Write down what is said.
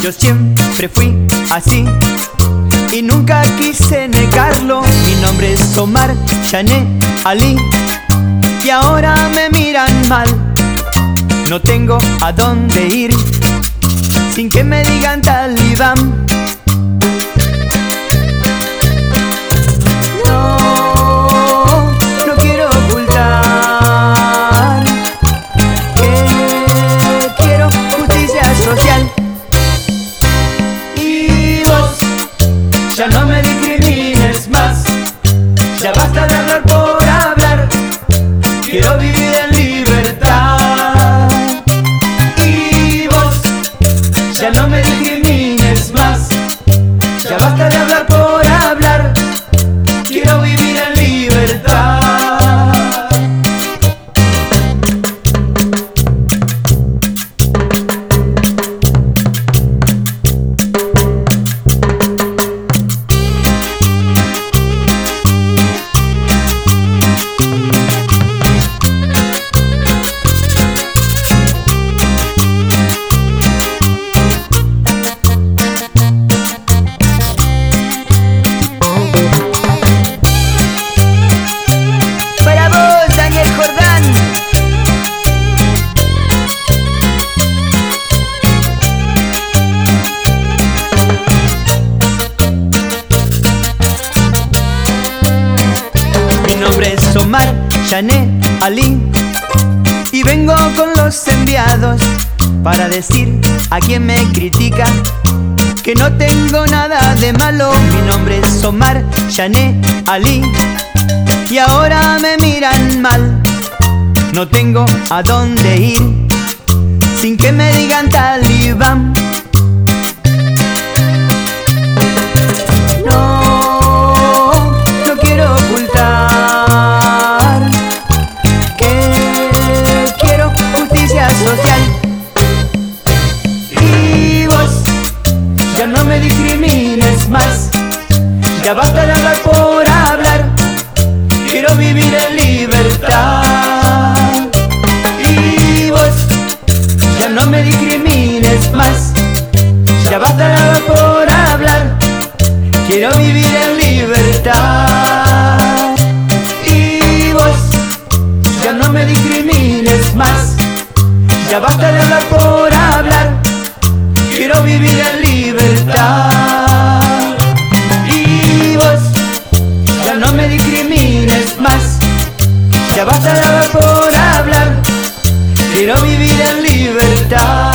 Yo siempre fui así y nunca quise negarlo. Mi nombre es Omar Shané Ali y ahora me miran mal. No tengo a dónde ir sin que me digan talibán. No quiero ocultar que quiero justicia social. Y vos ya no me discrimines más, ya basta de hablar por hablar. Quiero vivir en libertad. Y vos ya no me discrimines más, ya basta de hablar por hablar. Quiero vivir en libertad. Mi nombre es Omar Shané Ali y vengo con los enviados para decir a quien me critica que no tengo nada de malo. Mi nombre es Omar Shané Ali y ahora me miran mal. No tengo a dónde ir sin que me digan talibán. No quiero ocultar que quiero justicia social. Y vos ya no me discrimines más, ya basta de hablar por hablar. Quiero vivir en libertad. Y vos ya no me discrimines más, ya basta de hablar por hablar. Quiero vivir en libertad. Y vos ya no me discrimines más, ya basta de hablar por hablar. Quiero vivir en libertad. Y vos ya no me discrimines más, ya basta de hablar por hablar. Quiero vivir en libertad.